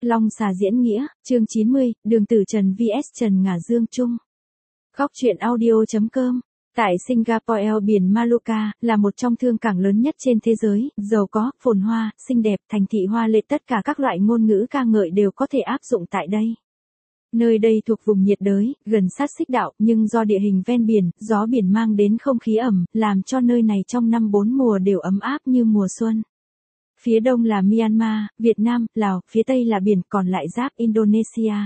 Long xà diễn nghĩa, chương 90, Đường Tử Trần vs Trần Ngà Dương Trung. Góc truyện audio.com. Tại Singapore, eo biển Malacca là một trong thương cảng lớn nhất trên thế giới, giàu có, phồn hoa, xinh đẹp, thành thị hoa lệ, tất cả các loại ngôn ngữ ca ngợi đều có thể áp dụng tại đây. Nơi đây thuộc vùng nhiệt đới, gần sát xích đạo, nhưng do địa hình ven biển, gió biển mang đến không khí ẩm, làm cho nơi này trong năm 4 mùa đều ấm áp như mùa xuân. Phía đông là Myanmar, Việt Nam, Lào, phía tây là biển, còn lại giáp Indonesia.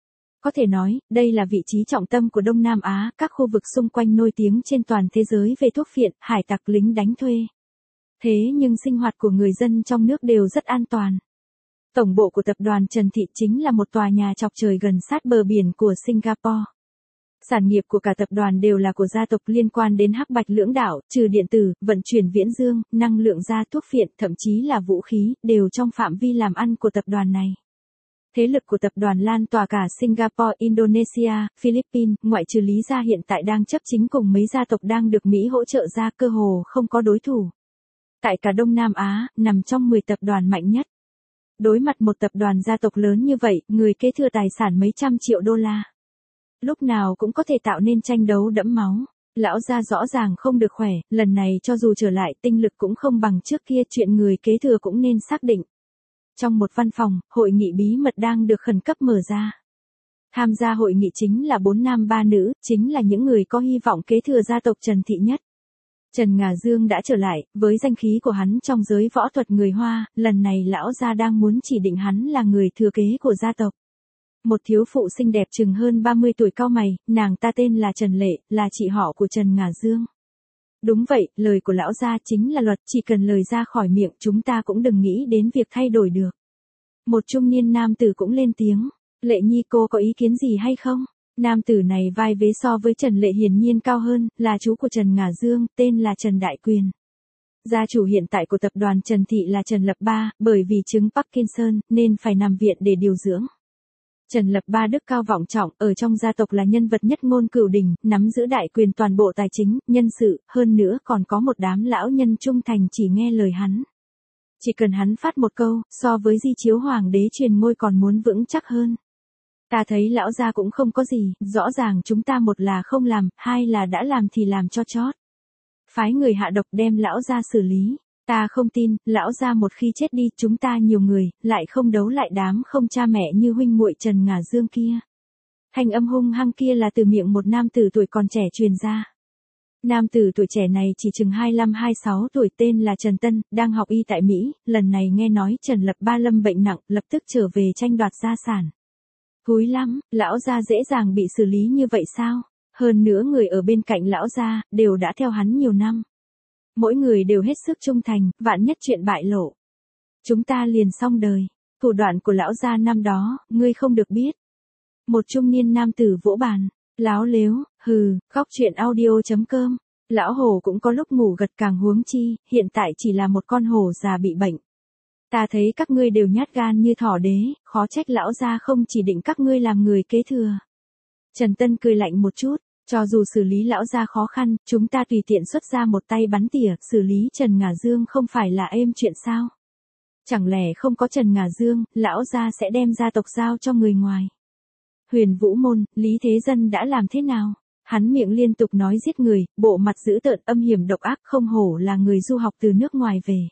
Có thể nói, đây là vị trí trọng tâm của Đông Nam Á, các khu vực xung quanh nổi tiếng trên toàn thế giới về thuốc phiện, hải tặc, lính đánh thuê. Thế nhưng sinh hoạt của người dân trong nước đều rất an toàn. Tổng bộ của tập đoàn Trần Thị chính là một tòa nhà chọc trời gần sát bờ biển của Singapore. Sản nghiệp của cả tập đoàn đều là của gia tộc liên quan đến hắc bạch lưỡng đạo, trừ điện tử, vận chuyển viễn dương, năng lượng gia, thuốc phiện, thậm chí là vũ khí, đều trong phạm vi làm ăn của tập đoàn này. Thế lực của tập đoàn lan tỏa cả Singapore, Indonesia, Philippines, ngoại trừ Lý gia hiện tại đang chấp chính cùng mấy gia tộc đang được Mỹ hỗ trợ ra, cơ hồ không có đối thủ. Tại cả Đông Nam Á, nằm trong 10 tập đoàn mạnh nhất. Đối mặt một tập đoàn gia tộc lớn như vậy, người kế thừa tài sản mấy trăm triệu đô la. Lúc nào cũng có thể tạo nên tranh đấu đẫm máu. Lão gia rõ ràng không được khỏe, lần này cho dù trở lại tinh lực cũng không bằng trước kia, chuyện người kế thừa cũng nên xác định. Trong một văn phòng, hội nghị bí mật đang được khẩn cấp mở ra. Tham gia hội nghị chính là 4 nam 3 nữ, chính là những người có hy vọng kế thừa gia tộc Trần Thị nhất. Trần Ngà Dương đã trở lại, với danh khí của hắn trong giới võ thuật người Hoa, lần này lão gia đang muốn chỉ định hắn là người thừa kế của gia tộc. Một thiếu phụ xinh đẹp chừng hơn 30 tuổi cau mày, nàng ta tên là Trần Lệ, là chị họ của Trần Ngà Dương. Đúng vậy, lời của lão gia chính là luật, chỉ cần lời ra khỏi miệng chúng ta cũng đừng nghĩ đến việc thay đổi được. Một trung niên nam tử cũng lên tiếng, Lệ Nhi cô có ý kiến gì hay không? Nam tử này vai vế so với Trần Lệ hiển nhiên cao hơn, là chú của Trần Ngà Dương, tên là Trần Đại Quyền. Gia chủ hiện tại của tập đoàn Trần Thị là Trần Lập Ba, bởi vì chứng Parkinson nên phải nằm viện để điều dưỡng. Trần Lập Ba đức cao vọng trọng, ở trong gia tộc là nhân vật nhất ngôn cửu đỉnh, nắm giữ đại quyền toàn bộ tài chính, nhân sự, hơn nữa còn có một đám lão nhân trung thành chỉ nghe lời hắn. Chỉ cần hắn phát một câu, so với di chiếu hoàng đế truyền ngôi còn muốn vững chắc hơn. Ta thấy lão gia cũng không có gì, rõ ràng chúng ta một là không làm, hai là đã làm thì làm cho chót. Phái người hạ độc đem lão gia xử lý. Ta không tin, lão gia một khi chết đi, chúng ta nhiều người, lại không đấu lại đám không cha mẹ như huynh muội Trần Ngà Dương kia. Thanh âm hung hăng kia là từ miệng một nam tử tuổi còn trẻ truyền ra. Nam tử tuổi trẻ này chỉ chừng 25-26 tuổi, tên là Trần Tân, đang học y tại Mỹ, lần này nghe nói Trần Lập Ba lâm bệnh nặng, lập tức trở về tranh đoạt gia sản. Thúi lắm, lão gia dễ dàng bị xử lý như vậy sao? Hơn nữa người ở bên cạnh lão gia, đều đã theo hắn nhiều năm. Mỗi người đều hết sức trung thành, vạn nhất chuyện bại lộ. Chúng ta liền xong đời. Thủ đoạn của lão gia năm đó, ngươi không được biết. Một trung niên nam tử vỗ bàn. Láo lếu, hừ, góc truyện audio.com. Lão hổ cũng có lúc ngủ gật, càng huống chi, hiện tại chỉ là một con hổ già bị bệnh. Ta thấy các ngươi đều nhát gan như thỏ đế, khó trách lão gia không chỉ định các ngươi làm người kế thừa. Trần Tân cười lạnh một chút. Cho dù xử lý lão gia khó khăn, chúng ta tùy tiện xuất ra một tay bắn tỉa, xử lý Trần Ngà Dương không phải là êm chuyện sao? Chẳng lẽ không có Trần Ngà Dương, lão gia sẽ đem gia tộc giao cho người ngoài? Huyền Vũ Môn, Lý Thế Dân đã làm thế nào? Hắn miệng liên tục nói giết người, bộ mặt dữ tợn âm hiểm độc ác, không hổ là người du học từ nước ngoài về.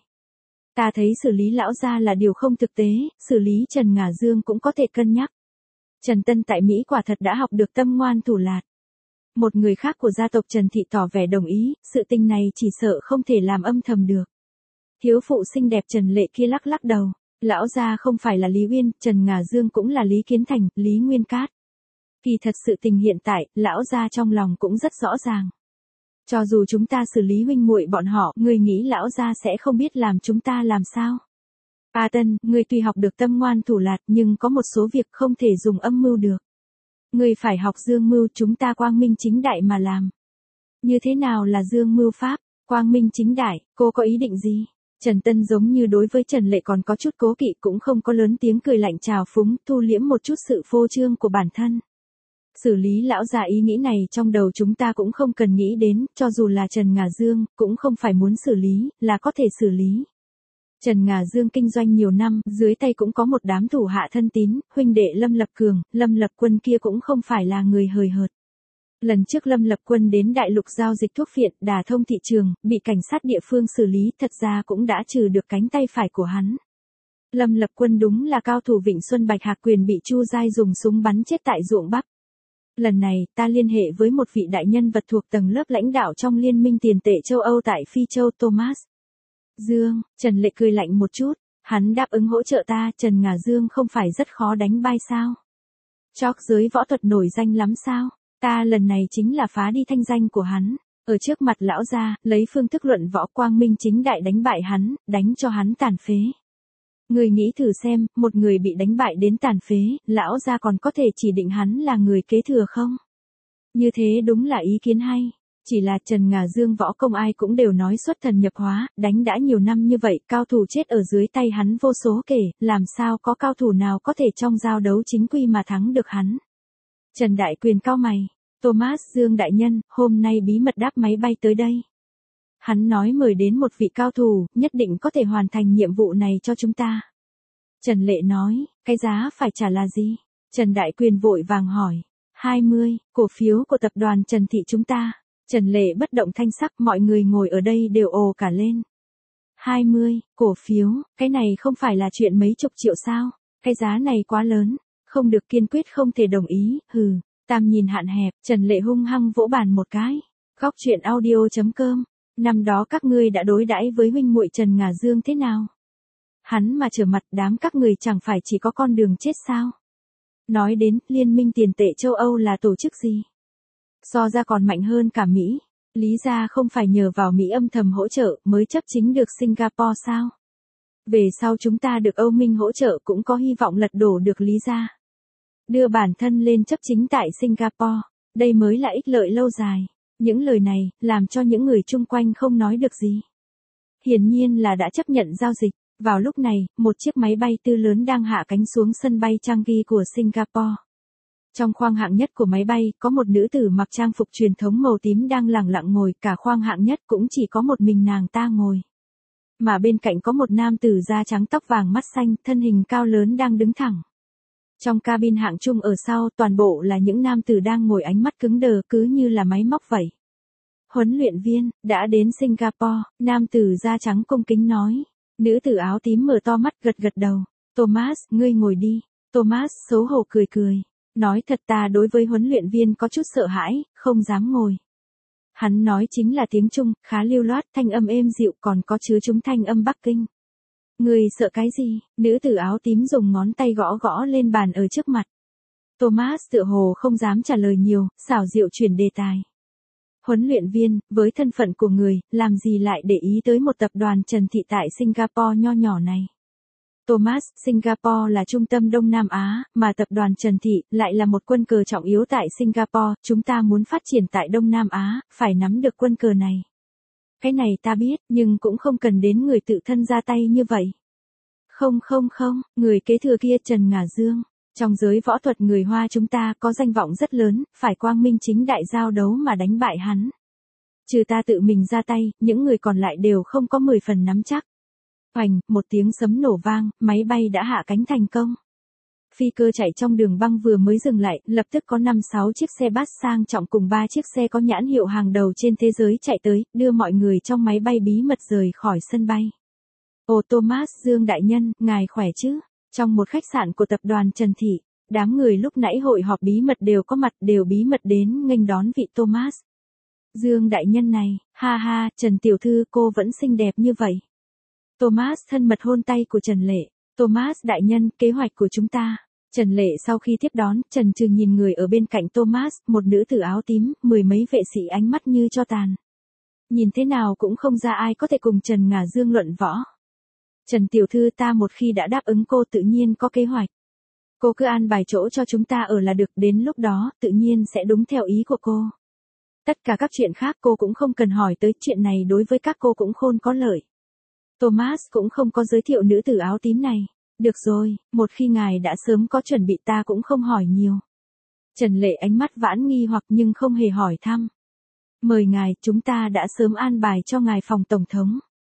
Ta thấy xử lý lão gia là điều không thực tế, xử lý Trần Ngà Dương cũng có thể cân nhắc. Trần Tân tại Mỹ quả thật đã học được tâm ngoan thủ lạt. Một người khác của gia tộc Trần Thị tỏ vẻ đồng ý, sự tình này chỉ sợ không thể làm âm thầm được. Thiếu phụ xinh đẹp Trần Lệ kia lắc lắc đầu, lão gia không phải là Lý Uyên, Trần Ngà Dương cũng là Lý Kiến Thành, Lý Nguyên Cát. Kỳ thật sự tình hiện tại, lão gia trong lòng cũng rất rõ ràng. Cho dù chúng ta xử lý huynh muội bọn họ, người nghĩ lão gia sẽ không biết làm chúng ta làm sao? A Tân, người tuy học được tâm ngoan thủ lạt nhưng có một số việc không thể dùng âm mưu được. Người phải học dương mưu, chúng ta quang minh chính đại mà làm. Như thế nào là dương mưu pháp? Quang minh chính đại, cô có ý định gì? Trần Tân giống như đối với Trần Lệ còn có chút cố kỵ, cũng không có lớn tiếng cười lạnh trào phúng, thu liễm một chút sự phô trương của bản thân. Xử lý lão già, ý nghĩ này trong đầu chúng ta cũng không cần nghĩ đến, cho dù là Trần Ngà Dương, cũng không phải muốn xử lý, là có thể xử lý. Trần Ngà Dương kinh doanh nhiều năm, dưới tay cũng có một đám thủ hạ thân tín, huynh đệ Lâm Lập Cường, Lâm Lập Quân kia cũng không phải là người hời hợt. Lần trước Lâm Lập Quân đến đại lục giao dịch thuốc phiện, đả thông thị trường, bị cảnh sát địa phương xử lý, thật ra cũng đã trừ được cánh tay phải của hắn. Lâm Lập Quân đúng là cao thủ Vịnh Xuân Bạch Hạc Quyền bị Chu Giai dùng súng bắn chết tại ruộng bắp. Lần này, ta liên hệ với một vị đại nhân vật thuộc tầng lớp lãnh đạo trong Liên minh tiền tệ châu Âu tại Phi Châu Thomas Dương. Trần Lệ cười lạnh một chút, hắn đáp ứng hỗ trợ ta, Trần Ngà Dương không phải rất khó đánh bại sao? Chóc giới võ thuật nổi danh lắm sao? Ta lần này chính là phá đi thanh danh của hắn, ở trước mặt lão gia, lấy phương thức luận võ quang minh chính đại đánh bại hắn, đánh cho hắn tàn phế. Người nghĩ thử xem, một người bị đánh bại đến tàn phế, lão gia còn có thể chỉ định hắn là người kế thừa không? Như thế đúng là ý kiến hay. Chỉ là Trần Ngà Dương võ công ai cũng đều nói xuất thần nhập hóa, đánh đã nhiều năm như vậy, cao thủ chết ở dưới tay hắn vô số kể, làm sao có cao thủ nào có thể trong giao đấu chính quy mà thắng được hắn. Trần Đại Quyền cau mày, Thomas Dương đại nhân, hôm nay bí mật đáp máy bay tới đây. Hắn nói mời đến một vị cao thủ, nhất định có thể hoàn thành nhiệm vụ này cho chúng ta. Trần Lệ nói, cái giá phải trả là gì? Trần Đại Quyền vội vàng hỏi, 20, cổ phiếu của tập đoàn Trần Thị chúng ta. Trần Lệ bất động thanh sắc, mọi người ngồi ở đây đều ồ cả lên. 20, cổ phiếu, cái này không phải là chuyện mấy chục triệu sao? Cái giá này quá lớn, không được, kiên quyết không thể đồng ý, hừ. Tam nhìn hạn hẹp, Trần Lệ hung hăng vỗ bàn một cái. Góc truyện audio.com, năm đó các ngươi đã đối đãi với huynh muội Trần Ngà Dương thế nào? Hắn mà trở mặt, đám các người chẳng phải chỉ có con đường chết sao? Nói đến, Liên minh tiền tệ châu Âu là tổ chức gì? So ra còn mạnh hơn cả Mỹ. Lý ra không phải nhờ vào Mỹ âm thầm hỗ trợ mới chấp chính được Singapore sao? Về sau chúng ta được Âu Minh hỗ trợ cũng có hy vọng lật đổ được Lý ra. Đưa bản thân lên chấp chính tại Singapore, đây mới là ích lợi lâu dài. Những lời này, làm cho những người chung quanh không nói được gì. Hiển nhiên là đã chấp nhận giao dịch. Vào lúc này, một chiếc máy bay tư lớn đang hạ cánh xuống sân bay Changi của Singapore. Trong khoang hạng nhất của máy bay, có một nữ tử mặc trang phục truyền thống màu tím đang lẳng lặng ngồi, cả khoang hạng nhất cũng chỉ có một mình nàng ta ngồi. Mà bên cạnh có một nam tử da trắng tóc vàng mắt xanh, thân hình cao lớn đang đứng thẳng. Trong cabin hạng chung ở sau, toàn bộ là những nam tử đang ngồi ánh mắt cứng đờ cứ như là máy móc vậy. Huấn luyện viên, đã đến Singapore, nam tử da trắng cung kính nói. Nữ tử áo tím mở to mắt gật gật đầu. Thomas, ngươi ngồi đi. Thomas xấu hổ cười cười. Nói thật ta đối với huấn luyện viên có chút sợ hãi, không dám ngồi. Hắn nói chính là tiếng Trung, khá lưu loát, thanh âm êm dịu còn có chứa chúng thanh âm Bắc Kinh. Người sợ cái gì? Nữ tử áo tím dùng ngón tay gõ gõ lên bàn ở trước mặt. Thomas tựa hồ không dám trả lời nhiều, xảo diệu chuyển đề tài. Huấn luyện viên, với thân phận của người, làm gì lại để ý tới một tập đoàn Trần Thị tại Singapore nho nhỏ này? Thomas, Singapore là trung tâm Đông Nam Á, mà tập đoàn Trần Thị lại là một quân cờ trọng yếu tại Singapore, chúng ta muốn phát triển tại Đông Nam Á, phải nắm được quân cờ này. Cái này ta biết, nhưng cũng không cần đến người tự thân ra tay như vậy. Không, người kế thừa kia Trần Ngà Dương. Trong giới võ thuật người Hoa chúng ta có danh vọng rất lớn, phải quang minh chính đại giao đấu mà đánh bại hắn. Trừ ta tự mình ra tay, những người còn lại đều không có 10 phần nắm chắc. Hoành, một tiếng sấm nổ vang, máy bay đã hạ cánh thành công. Phi cơ chạy trong đường băng vừa mới dừng lại, lập tức có 5-6 chiếc xe bus sang trọng cùng 3 chiếc xe có nhãn hiệu hàng đầu trên thế giới chạy tới, đưa mọi người trong máy bay bí mật rời khỏi sân bay. Ồ Thomas Dương đại nhân, ngài khỏe chứ? Trong một khách sạn của tập đoàn Trần Thị, đám người lúc nãy hội họp bí mật đều có mặt, đều bí mật đến nghênh đón vị Thomas Dương đại nhân này. Ha ha, Trần tiểu thư cô vẫn xinh đẹp như vậy. Thomas thân mật hôn tay của Trần Lệ. Thomas đại nhân, kế hoạch của chúng ta. Trần Lệ sau khi tiếp đón, Trần Trừ nhìn người ở bên cạnh Thomas, một nữ tử áo tím, 10 mấy vệ sĩ ánh mắt như tro tàn. Nhìn thế nào cũng không ra ai có thể cùng Trần Ngà Dương luận võ. Trần tiểu thư ta một khi đã đáp ứng cô tự nhiên có kế hoạch. Cô cứ an bài chỗ cho chúng ta ở là được, đến lúc đó, tự nhiên sẽ đúng theo ý của cô. Tất cả các chuyện khác cô cũng không cần hỏi tới, chuyện này đối với các cô cũng khôn có lợi. Thomas cũng không có giới thiệu nữ tử áo tím này. Được rồi, một khi ngài đã sớm có chuẩn bị ta cũng không hỏi nhiều. Trần Lệ ánh mắt vãn nghi hoặc nhưng không hề hỏi thăm. Mời ngài, chúng ta đã sớm an bài cho ngài phòng tổng thống.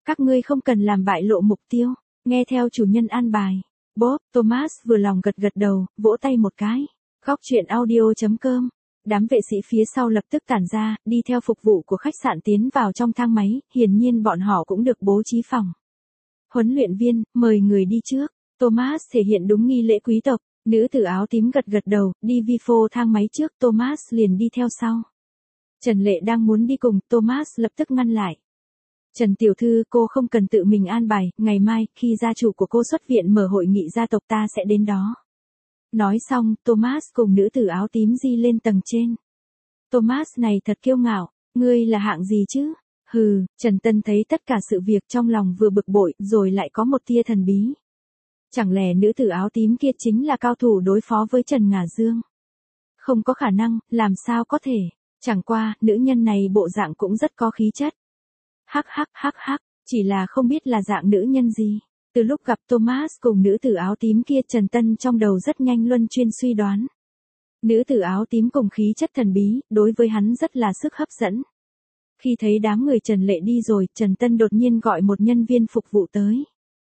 Các ngươi không cần làm bại lộ mục tiêu, nghe theo chủ nhân an bài. Bob, Thomas vừa lòng gật gật đầu, vỗ tay một cái. Góc truyện audio.com. Đám vệ sĩ phía sau lập tức tản ra, đi theo phục vụ của khách sạn tiến vào trong thang máy, hiển nhiên bọn họ cũng được bố trí phòng. Huấn luyện viên, mời người đi trước. Thomas thể hiện đúng nghi lễ quý tộc, nữ tử áo tím gật gật đầu, đi vi phô thang máy trước, Thomas liền đi theo sau. Trần Lệ đang muốn đi cùng, Thomas lập tức ngăn lại. Trần tiểu thư, cô không cần tự mình an bài, ngày mai, khi gia chủ của cô xuất viện mở hội nghị gia tộc ta sẽ đến đó. Nói xong, Thomas cùng nữ tử áo tím di lên tầng trên. Thomas này thật kiêu ngạo, ngươi là hạng gì chứ? Hừ, Trần Tân thấy tất cả sự việc trong lòng vừa bực bội, rồi lại có một tia thần bí. Chẳng lẽ nữ tử áo tím kia chính là cao thủ đối phó với Trần Ngả Dương? Không có khả năng, làm sao có thể? Chẳng qua, nữ nhân này bộ dạng cũng rất có khí chất. Hắc hắc hắc hắc, chỉ là không biết là dạng nữ nhân gì. Từ lúc gặp Thomas cùng nữ tử áo tím kia, Trần Tân trong đầu rất nhanh luân chuyên suy đoán. Nữ tử áo tím cùng khí chất thần bí, đối với hắn rất là sức hấp dẫn. Khi thấy đám người Trần Lệ đi rồi, Trần Tân đột nhiên gọi một nhân viên phục vụ tới.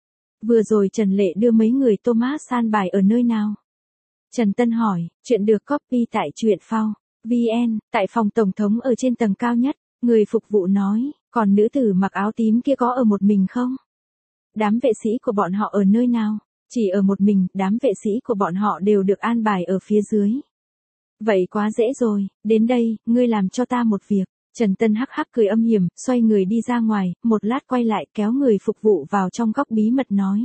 Vừa rồi Trần Lệ đưa mấy người Thomas an bài ở nơi nào? Trần Tân hỏi, chuyện được copy tại truyện phao VN, tại phòng tổng thống ở trên tầng cao nhất. Người phục vụ nói, còn nữ tử mặc áo tím kia có ở một mình không? Đám vệ sĩ của bọn họ ở nơi nào? Chỉ ở một mình, đám vệ sĩ của bọn họ đều được an bài ở phía dưới. Vậy quá dễ rồi, đến đây, ngươi làm cho ta một việc. Trần Tân hắc hắc cười âm hiểm, xoay người đi ra ngoài, một lát quay lại kéo người phục vụ vào trong góc bí mật nói.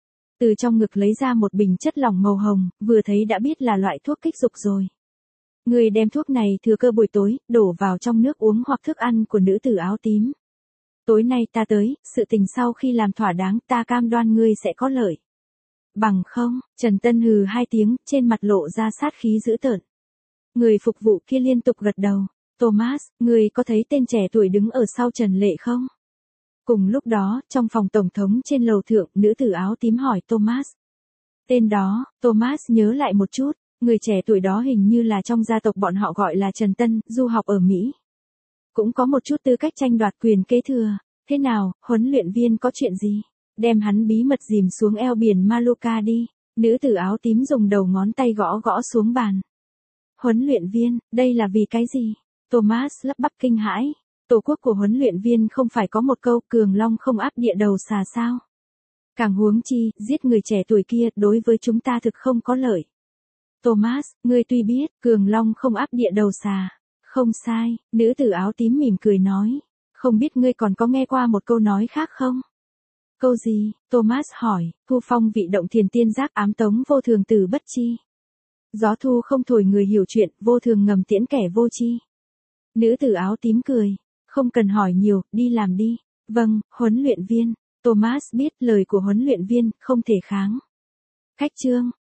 Từ trong ngực lấy ra một bình chất lỏng màu hồng, vừa thấy đã biết là loại thuốc kích dục rồi. Người đem thuốc này thừa cơ buổi tối, đổ vào trong nước uống hoặc thức ăn của nữ tử áo tím. Tối nay ta tới, sự tình sau khi làm thỏa đáng, ta cam đoan ngươi sẽ có lợi. Bằng không, Trần Tân hừ hai tiếng, trên mặt lộ ra sát khí dữ tợn. Người phục vụ kia liên tục gật đầu. Thomas, ngươi có thấy tên trẻ tuổi đứng ở sau Trần Lệ không? Cùng lúc đó, trong phòng tổng thống trên lầu thượng, nữ tử áo tím hỏi Thomas. Tên đó, Thomas nhớ lại một chút, người trẻ tuổi đó hình như là trong gia tộc bọn họ gọi là Trần Tân, du học ở Mỹ. Cũng có một chút tư cách tranh đoạt quyền kế thừa. Thế nào, huấn luyện viên có chuyện gì? Đem hắn bí mật dìm xuống eo biển Mallorca đi. Nữ tử áo tím dùng đầu ngón tay gõ gõ xuống bàn. Huấn luyện viên, đây là vì cái gì? Thomas lắp bắp kinh hãi. Tổ quốc của huấn luyện viên không phải có một câu cường long không áp địa đầu xà sao? Càng huống chi, giết người trẻ tuổi kia đối với chúng ta thực không có lợi. Thomas, ngươi tuy biết, cường long không áp địa đầu xà. Không sai, nữ tử áo tím mỉm cười nói. Không biết ngươi còn có nghe qua một câu nói khác không? Câu gì? Thomas hỏi, thu phong vị động thiền tiên giác ám tống vô thường từ bất chi. Gió thu không thổi người hiểu chuyện, vô thường ngầm tiễn kẻ vô chi. Nữ tử áo tím cười. Không cần hỏi nhiều, đi làm đi. Vâng, huấn luyện viên. Thomas biết lời của huấn luyện viên, không thể kháng. Khách trương.